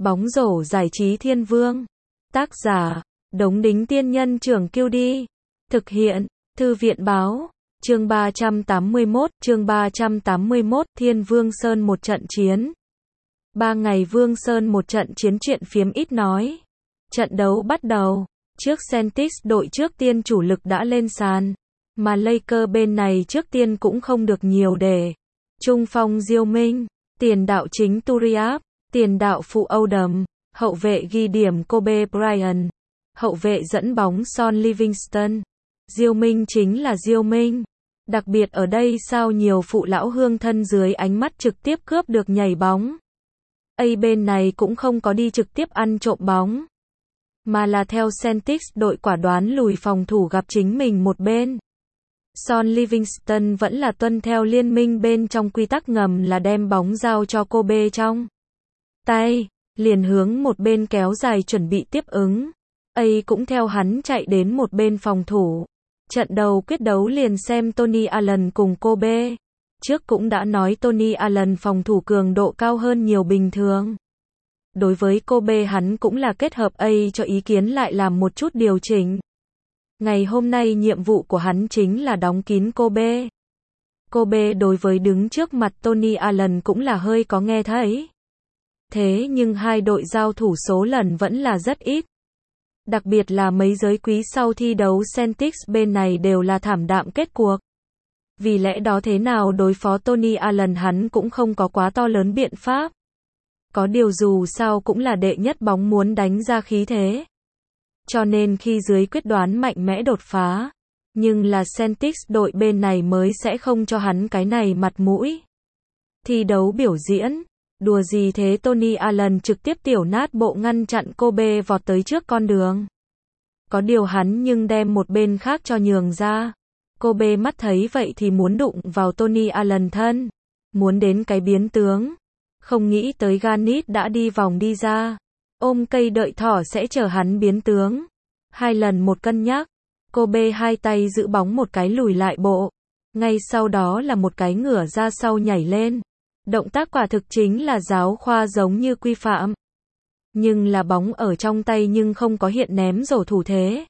Bóng rổ giải trí thiên vương. Tác giả, Đống Đính Tiên Nhân Trưởng QD. Thực hiện, Thư viện Báo. Chương 381, Thiên Vương Sơn một trận chiến. 3 ngày Vương Sơn một trận chiến, chuyện phiếm ít nói. Trận đấu bắt đầu. Trước Celtics đội trước tiên chủ lực đã lên sàn. Mà Lakers bên này trước tiên cũng không được nhiều để. Trung phong Diêu Minh, tiền đạo chính Turiaf, tiền đạo phụ Odom, hậu vệ ghi điểm Kobe Bryant, hậu vệ dẫn bóng Son Livingston. Diêu Minh chính là Diêu Minh. Đặc biệt ở đây sao nhiều phụ lão hương thân dưới ánh mắt trực tiếp cướp được nhảy bóng. Bên này cũng không có đi trực tiếp ăn trộm bóng, mà là theo Celtics đội quả đoán lùi phòng thủ gặp chính mình một bên. Son Livingston vẫn là tuân theo liên minh bên trong quy tắc ngầm là đem bóng giao cho Kobe trong tay, liền hướng một bên kéo dài chuẩn bị tiếp ứng. Cũng theo hắn chạy đến một bên phòng thủ. Trận đầu quyết đấu liền xem Tony Allen cùng Kobe. Trước cũng đã nói Tony Allen phòng thủ cường độ cao hơn nhiều bình thường. Đối với Kobe hắn cũng là kết hợp cho ý kiến lại làm một chút điều chỉnh. Ngày hôm nay nhiệm vụ của hắn chính là đóng kín Kobe. Kobe đối với đứng trước mặt Tony Allen cũng là hơi có nghe thấy. Thế nhưng hai đội giao thủ số lần vẫn là rất ít. Đặc biệt là mấy giới quý sau thi đấu Celtics bên này đều là thảm đạm kết cuộc. Vì lẽ đó thế nào đối phó Tony Allen hắn cũng không có quá to lớn biện pháp. Có điều dù sao cũng là đệ nhất bóng muốn đánh ra khí thế. Cho nên khi dưới quyết đoán mạnh mẽ đột phá. Nhưng là Celtics đội bên này mới sẽ không cho hắn cái này mặt mũi. Thi đấu biểu diễn. Đùa gì thế, Tony Allen trực tiếp tiểu nát bộ ngăn chặn Kobe vọt tới trước con đường. Có điều hắn nhưng đem một bên khác cho nhường ra. Kobe mắt thấy vậy thì muốn đụng vào Tony Allen thân. Muốn đến cái biến tướng. Không nghĩ tới Garnett đã đi vòng đi ra. Ôm cây đợi thỏ sẽ chờ hắn biến tướng. 2 lần một cân nhắc. Kobe hai tay giữ bóng một cái lùi lại bộ. Ngay sau đó là một cái ngửa ra sau nhảy lên. Động tác quả thực chính là giáo khoa giống như quy phạm. Nhưng là bóng ở trong tay nhưng không có hiện ném rổ thủ thế.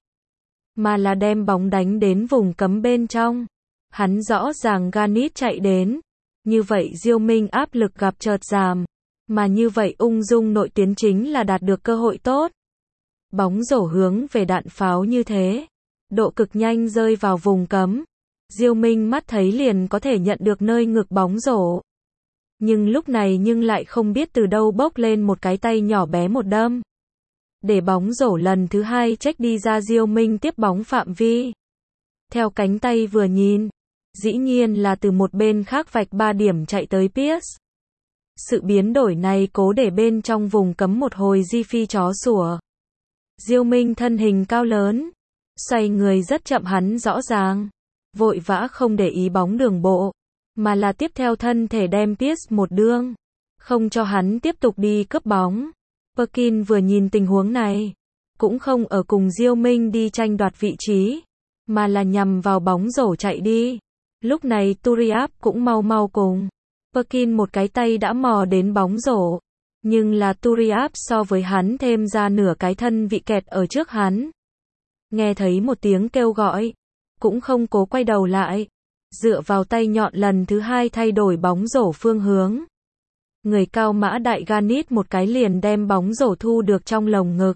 Mà là đem bóng đánh đến vùng cấm bên trong. Hắn rõ ràng Garnett chạy đến. Như vậy Diêu Minh áp lực gặp chợt giảm. Mà như vậy ung dung nội tuyến chính là đạt được cơ hội tốt. Bóng rổ hướng về đạn pháo như thế. Độ cực nhanh rơi vào vùng cấm. Diêu Minh mắt thấy liền có thể nhận được nơi ngực bóng rổ. Nhưng lúc này lại không biết từ đâu bốc lên một cái tay nhỏ bé một đâm. Để bóng rổ lần thứ 2 check đi ra, Diêu Minh tiếp bóng phạm vi. Theo cánh tay vừa nhìn, dĩ nhiên là từ một bên khác vạch 3 điểm chạy tới Pierce. Sự biến đổi này cố để bên trong vùng cấm một hồi di phi chó sủa. Diêu Minh thân hình cao lớn, xoay người rất chậm, hắn rõ ràng vội vã không để ý bóng đường bộ, mà là tiếp theo thân thể đem Pierce một đương, không cho hắn tiếp tục đi cướp bóng. Perkins vừa nhìn tình huống này, cũng không ở cùng Diêu Minh đi tranh đoạt vị trí, mà là nhằm vào bóng rổ chạy đi. Lúc này Turiaf cũng mau cùng. Perkins một cái tay đã mò đến bóng rổ, nhưng là Turiaf so với hắn thêm ra nửa cái thân vị kẹt ở trước hắn. Nghe thấy một tiếng kêu gọi, cũng không cố quay đầu lại. Dựa vào tay nhọn lần thứ 2 thay đổi bóng rổ phương hướng. Người cao mã đại Garnett một cái liền đem bóng rổ thu được trong lồng ngực.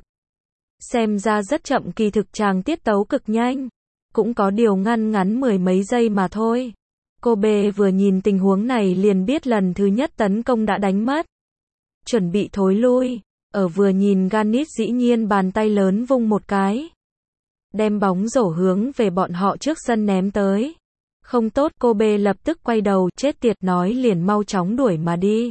Xem ra rất chậm, kỳ thực chàng tiết tấu cực nhanh. Cũng có điều ngắn mười mấy giây mà thôi. Kobe vừa nhìn tình huống này liền biết lần thứ nhất tấn công đã đánh mất. Chuẩn bị thối lui. Ở vừa nhìn Garnett dĩ nhiên bàn tay lớn vung một cái. Đem bóng rổ hướng về bọn họ trước sân ném tới. Không tốt, Kobe lập tức quay đầu, chết tiệt, nói liền mau chóng đuổi mà đi.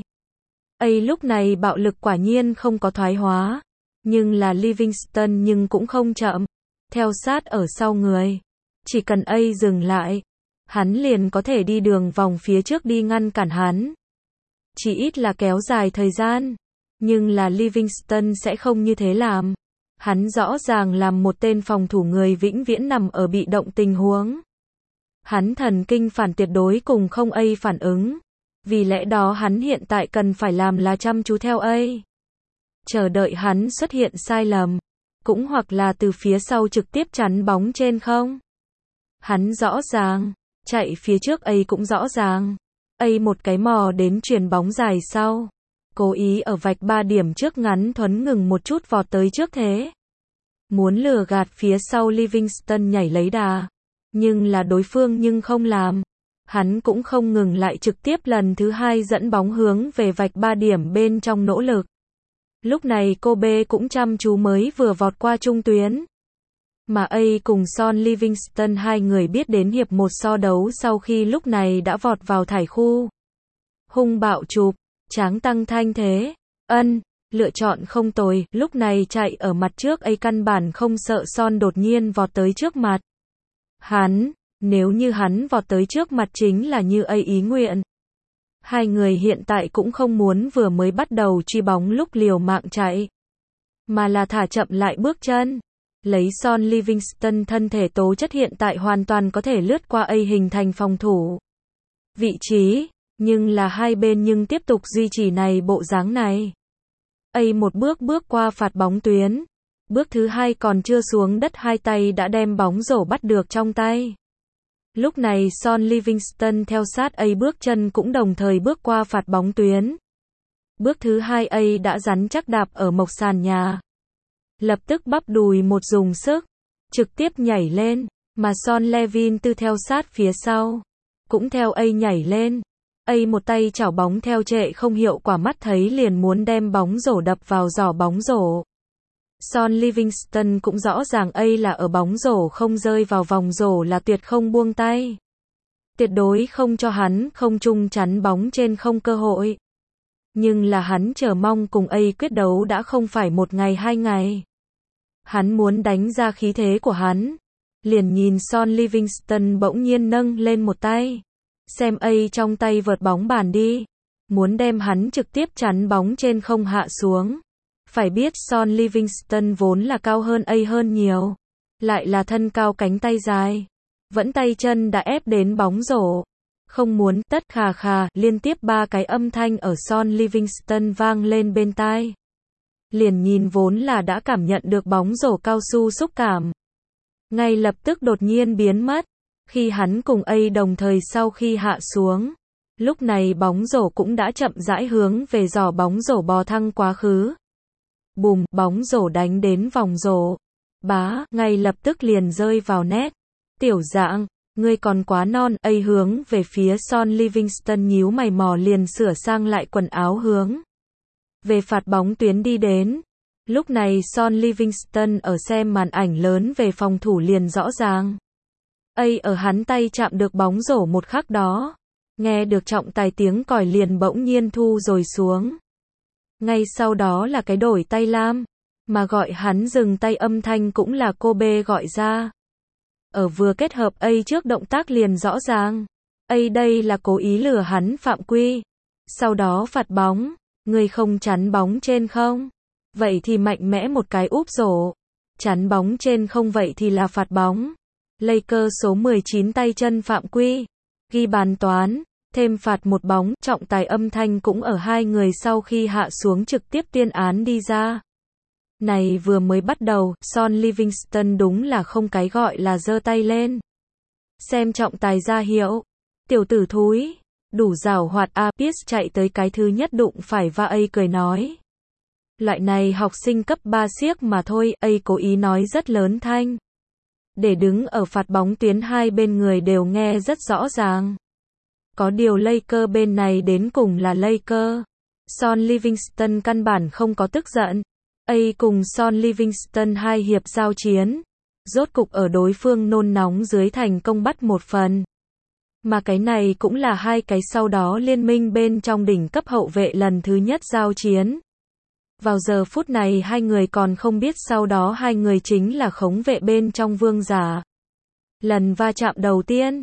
Lúc này bạo lực quả nhiên không có thoái hóa. Nhưng là Livingston nhưng cũng không chậm. Theo sát ở sau người. Chỉ cần dừng lại, hắn liền có thể đi đường vòng phía trước đi ngăn cản hắn. Chỉ ít là kéo dài thời gian. Nhưng là Livingston sẽ không như thế làm. Hắn rõ ràng làm một tên phòng thủ người vĩnh viễn nằm ở bị động tình huống. Hắn thần kinh phản tuyệt đối cùng không phản ứng. Vì lẽ đó hắn hiện tại cần phải làm là chăm chú theo chờ đợi hắn xuất hiện sai lầm, cũng hoặc là từ phía sau trực tiếp chắn bóng trên không. Hắn rõ ràng, chạy phía trước ấy cũng rõ ràng. ấy một cái mò đến chuyền bóng dài sau. Cố ý ở vạch 3 điểm trước ngắn thuấn ngừng một chút vọt tới trước thế. Muốn lừa gạt phía sau Livingston nhảy lấy đà. Nhưng là đối phương nhưng không làm. Hắn cũng không ngừng lại trực tiếp lần thứ 2 dẫn bóng hướng về vạch 3 điểm bên trong nỗ lực. Lúc này Kobe cũng chăm chú mới vừa vọt qua trung tuyến. Mà A cùng Son Livingston hai người biết đến hiệp 1 so đấu sau khi lúc này đã vọt vào thải khu. Hung bạo chụp, tráng tăng thanh thế. Lựa chọn không tồi, lúc này chạy ở mặt trước A căn bản không sợ Son đột nhiên vọt tới trước mặt. Nếu như hắn vọt tới trước mặt chính là như A ý nguyện. Hai người hiện tại cũng không muốn vừa mới bắt đầu truy bóng lúc liều mạng chạy, mà là thả chậm lại bước chân. Lấy Son Livingston thân thể tố chất hiện tại hoàn toàn có thể lướt qua A hình thành phòng thủ vị trí, nhưng là hai bên nhưng tiếp tục duy trì này bộ dáng này. A một bước qua phạt bóng tuyến, bước thứ 2 còn chưa xuống đất hai tay đã đem bóng rổ bắt được trong tay. Lúc này Son Livingston theo sát A bước chân cũng đồng thời bước qua phạt bóng tuyến. Bước thứ 2 A đã rắn chắc đạp ở mộc sàn nhà. Lập tức bắp đùi một dùng sức, trực tiếp nhảy lên, mà Son Levin tư theo sát phía sau, cũng theo A nhảy lên. A một tay chảo bóng theo trệ không hiệu quả mắt thấy liền muốn đem bóng rổ đập vào giỏ bóng rổ. Son Livingston cũng rõ ràng A là ở bóng rổ không rơi vào vòng rổ là tuyệt không buông tay. Tuyệt đối không cho hắn không trung chắn bóng trên không cơ hội. Nhưng là hắn chờ mong cùng A quyết đấu đã không phải một ngày hai ngày. Hắn muốn đánh ra khí thế của hắn. Liền nhìn Son Livingston bỗng nhiên nâng lên một tay. Xem A trong tay vợt bóng bàn đi. Muốn đem hắn trực tiếp chắn bóng trên không hạ xuống. Phải biết Son Livingston vốn là cao hơn A hơn nhiều. Lại là thân cao cánh tay dài. Vẫn tay chân đã ép đến bóng rổ. Không muốn, tất khà khà, liên tiếp 3 cái âm thanh ở Son Livingston vang lên bên tai. Liền nhìn vốn là đã cảm nhận được bóng rổ cao su xúc cảm. Ngay lập tức đột nhiên biến mất. Khi hắn cùng A đồng thời sau khi hạ xuống. Lúc này bóng rổ cũng đã chậm rãi hướng về giỏ bóng rổ bò thăng quá khứ. Bùm, bóng rổ đánh đến vòng rổ. Bá, ngay lập tức liền rơi vào net. Tiểu dạng, ngươi còn quá non. A hướng về phía Son Livingston nhíu mày mò liền sửa sang lại quần áo hướng về phạt bóng tuyến đi đến. Lúc này Son Livingston ở xem màn ảnh lớn về phòng thủ liền rõ ràng. A ở hắn tay chạm được bóng rổ một khắc đó. Nghe được trọng tài tiếng còi liền bỗng nhiên thu rồi xuống. Ngay sau đó là cái đổi tay lam. Mà gọi hắn dừng tay âm thanh cũng là Kobe gọi ra. Ở vừa kết hợp A trước động tác liền rõ ràng. A đây là cố ý lừa hắn phạm quy. Sau đó phạt bóng. Người không chắn bóng trên không. Vậy thì mạnh mẽ một cái úp rổ. Chắn bóng trên không vậy thì là phạt bóng. Lakers số 19 tay chân phạm quy. Ghi bàn toán. Thêm phạt một bóng. Trọng tài âm thanh cũng ở hai người sau khi hạ xuống trực tiếp tuyên án đi ra. Này vừa mới bắt đầu, Son Livingston đúng là không cái gọi là giơ tay lên. Xem trọng tài ra hiệu. Tiểu tử thúi. Đủ giảo hoạt A. Pierce chạy tới cái thứ nhất đụng phải và A cười nói. Loại này học sinh cấp 3 xiếc mà thôi. A cố ý nói rất lớn thanh. Để đứng ở phạt bóng tuyến hai bên người đều nghe rất rõ ràng. Có điều Lakers bên này đến cùng là Lakers. Son Livingston căn bản không có tức giận. A cùng Son Livingston hai hiệp giao chiến. Rốt cục ở đối phương nôn nóng dưới thành công bắt một phần. Mà cái này cũng là hai cái sau đó liên minh bên trong đỉnh cấp hậu vệ lần thứ nhất giao chiến. Vào giờ phút này hai người còn không biết sau đó hai người chính là khống vệ bên trong vương giả. Lần va chạm đầu tiên.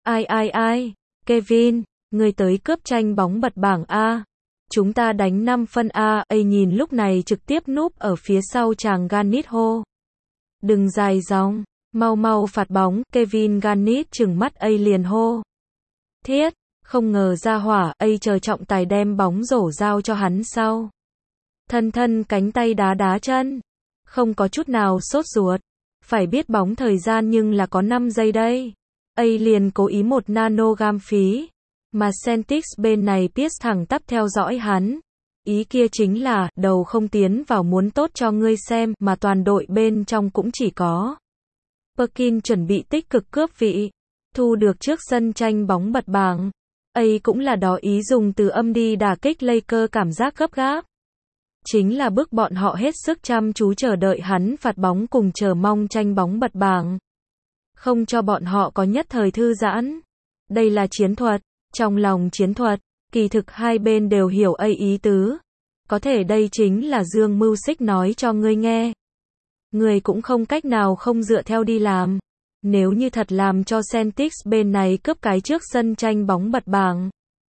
Ai. Kevin, người tới cướp tranh bóng bật bảng A. Chúng ta đánh 5 phân A. A nhìn lúc này trực tiếp núp ở phía sau chàng Garnett hô. Đừng dài dòng. Mau phạt bóng. Kevin Garnett trừng mắt A liền hô. Thiết, không ngờ ra hỏa. A chờ trọng tài đem bóng rổ giao cho hắn sau. thân cánh tay đá đá chân. Không có chút nào sốt ruột. Phải biết bóng thời gian nhưng là có 5 giây đây. Liền cố ý 1 nanogam phí. Mà Celtics bên này Pierce thẳng tắp theo dõi hắn. Ý kia chính là, đầu không tiến vào muốn tốt cho ngươi xem, mà toàn đội bên trong cũng chỉ có Perkins chuẩn bị tích cực cướp vị, thu được trước sân tranh bóng bật bảng. Cũng là đó ý dùng từ âm đi đả kích Lakers cảm giác gấp gáp. Chính là bức bọn họ hết sức chăm chú chờ đợi hắn phạt bóng cùng chờ mong tranh bóng bật bảng. Không cho bọn họ có nhất thời thư giãn. Đây là chiến thuật, trong lòng chiến thuật, kỳ thực hai bên đều hiểu ý tứ. Có thể đây chính là Dương Mưu Xích nói cho ngươi nghe. Ngươi cũng không cách nào không dựa theo đi làm. Nếu như thật làm cho Celtics bên này cướp cái trước sân tranh bóng bật bảng.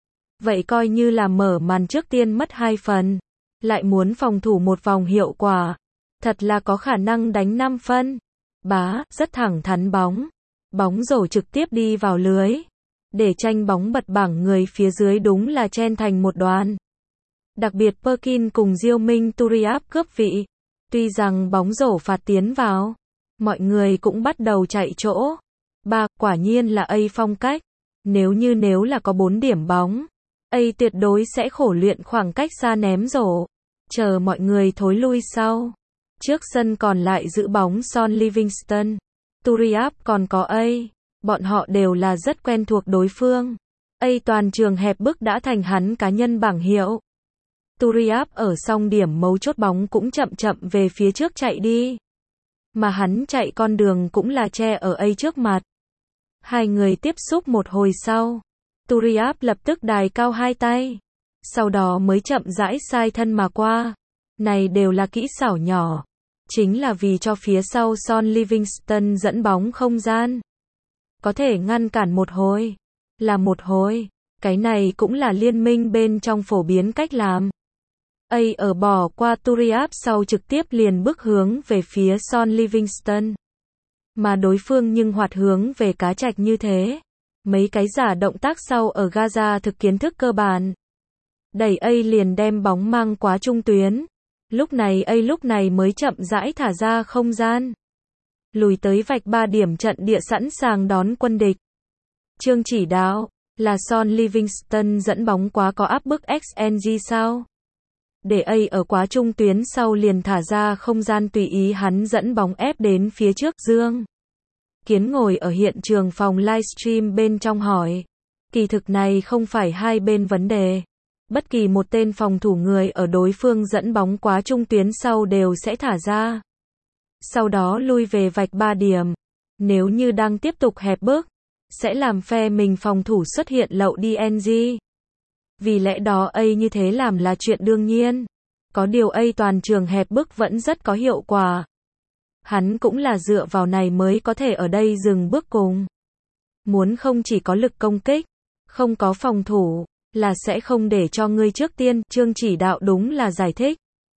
Vậy coi như là mở màn trước tiên mất 2 phần. Lại muốn phòng thủ một vòng hiệu quả. Thật là có khả năng đánh 5 phân. Rất thẳng thắn bóng. Bóng rổ trực tiếp đi vào lưới. Để tranh bóng bật bảng người phía dưới đúng là chen thành một đoàn. Đặc biệt Perkins cùng Diêu Minh Turiaf cướp vị. Tuy rằng bóng rổ phạt tiến vào. Mọi người cũng bắt đầu chạy chỗ. Quả nhiên là phong cách. Nếu là có 4 điểm bóng. Tuyệt đối sẽ khổ luyện khoảng cách xa ném rổ. Chờ mọi người thối lui sau. Trước sân còn lại giữ bóng Son Livingston. Turiaf còn có bọn họ đều là rất quen thuộc đối phương. Toàn trường hẹp bức đã thành hắn cá nhân bảng hiệu. Turiaf ở xong điểm mấu chốt bóng cũng chậm về phía trước chạy đi. Mà hắn chạy con đường cũng là che ở trước mặt. Hai người tiếp xúc một hồi sau. Turiaf lập tức đài cao 2 tay. Sau đó mới chậm rãi sai thân mà qua. Này đều là kỹ xảo nhỏ. Chính là vì cho phía sau Son Livingston dẫn bóng không gian. Có thể ngăn cản một hồi. Là một hồi. Cái này cũng là liên minh bên trong phổ biến cách làm. Ở bỏ qua Turiaf sau trực tiếp liền bước hướng về phía Son Livingston. Mà đối phương nhưng hoạt hướng về cá trạch như thế. Mấy cái giả động tác sau ở Gaza thực kiến thức cơ bản. Đẩy liền đem bóng mang quá trung tuyến. Lúc này mới chậm rãi thả ra không gian. Lùi tới vạch 3 điểm trận địa sẵn sàng đón quân địch. Chương chỉ đạo là Son Livingston dẫn bóng quá có áp bức XNG sao? Để ở quá trung tuyến sau liền thả ra không gian tùy ý hắn dẫn bóng ép đến phía trước. Dương Kiến ngồi ở hiện trường phòng livestream bên trong hỏi. Kỳ thực này không phải hai bên vấn đề. Bất kỳ một tên phòng thủ người ở đối phương dẫn bóng quá trung tuyến sau đều sẽ thả ra. Sau đó lui về vạch 3 điểm. Nếu như đang tiếp tục hẹp bước, sẽ làm phe mình phòng thủ xuất hiện lậu DNG. Vì lẽ đó như thế làm là chuyện đương nhiên. Có điều toàn trường hẹp bước vẫn rất có hiệu quả. Hắn cũng là dựa vào này mới có thể ở đây dừng bước cùng. Muốn không chỉ có lực công kích, không có phòng thủ, là sẽ không để cho ngươi trước tiên. Chương chỉ đạo đúng là giải thích.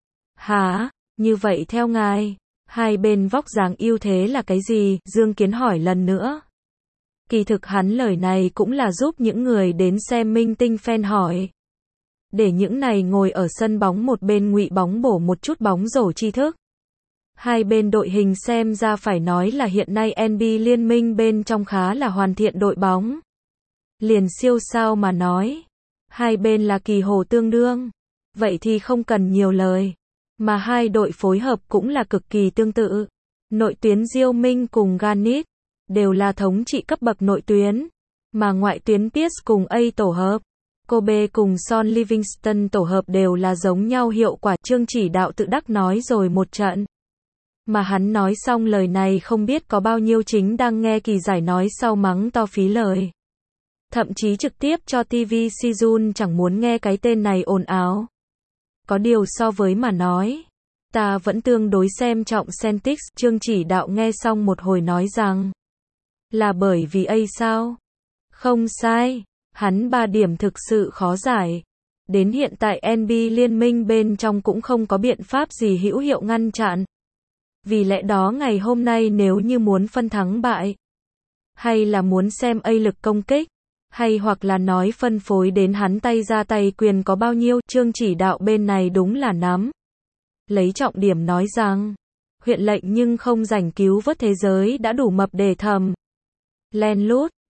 Như vậy theo ngài, hai bên vóc dáng ưu thế là cái gì? Dương Kiến hỏi lần nữa. Kỳ thực hắn lời này cũng là giúp những người đến xem minh tinh fan hỏi. Để những này ngồi ở sân bóng một bên ngụy bóng bổ một chút bóng rổ tri thức. Hai bên đội hình xem ra phải nói là hiện nay NBA liên minh bên trong khá là hoàn thiện đội bóng. Liền siêu sao mà nói. Hai bên là kỳ hồ tương đương. Vậy thì không cần nhiều lời. Mà hai đội phối hợp cũng là cực kỳ tương tự. Nội tuyến Diêu Minh cùng Garnett đều là thống trị cấp bậc nội tuyến. Mà ngoại tuyến Pierce cùng tổ hợp. Kobe cùng Son Livingston tổ hợp đều là giống nhau hiệu quả. Chương chỉ đạo tự đắc nói rồi một trận. Mà hắn nói xong lời này không biết có bao nhiêu chính đang nghe kỳ giải nói sau mắng to phí lời. Thậm chí trực tiếp cho TV Sejun chẳng muốn nghe cái tên này ồn ào. Có điều so với mà nói, ta vẫn tương đối xem trọng Celtics. Chương chỉ đạo nghe xong một hồi nói rằng, là bởi vì sao? Không sai, hắn 3 điểm thực sự khó giải. Đến hiện tại NBA liên minh bên trong cũng không có biện pháp gì hữu hiệu ngăn chặn. Vì lẽ đó ngày hôm nay nếu như muốn phân thắng bại, hay là muốn xem lực công kích, hay hoặc là nói phân phối đến hắn tay ra tay quyền có bao nhiêu, chương chỉ đạo bên này đúng là nắm lấy trọng điểm nói rằng, huyện lệnh nhưng không giành cứu vớt thế giới đã đủ mập để thầm. Len lút.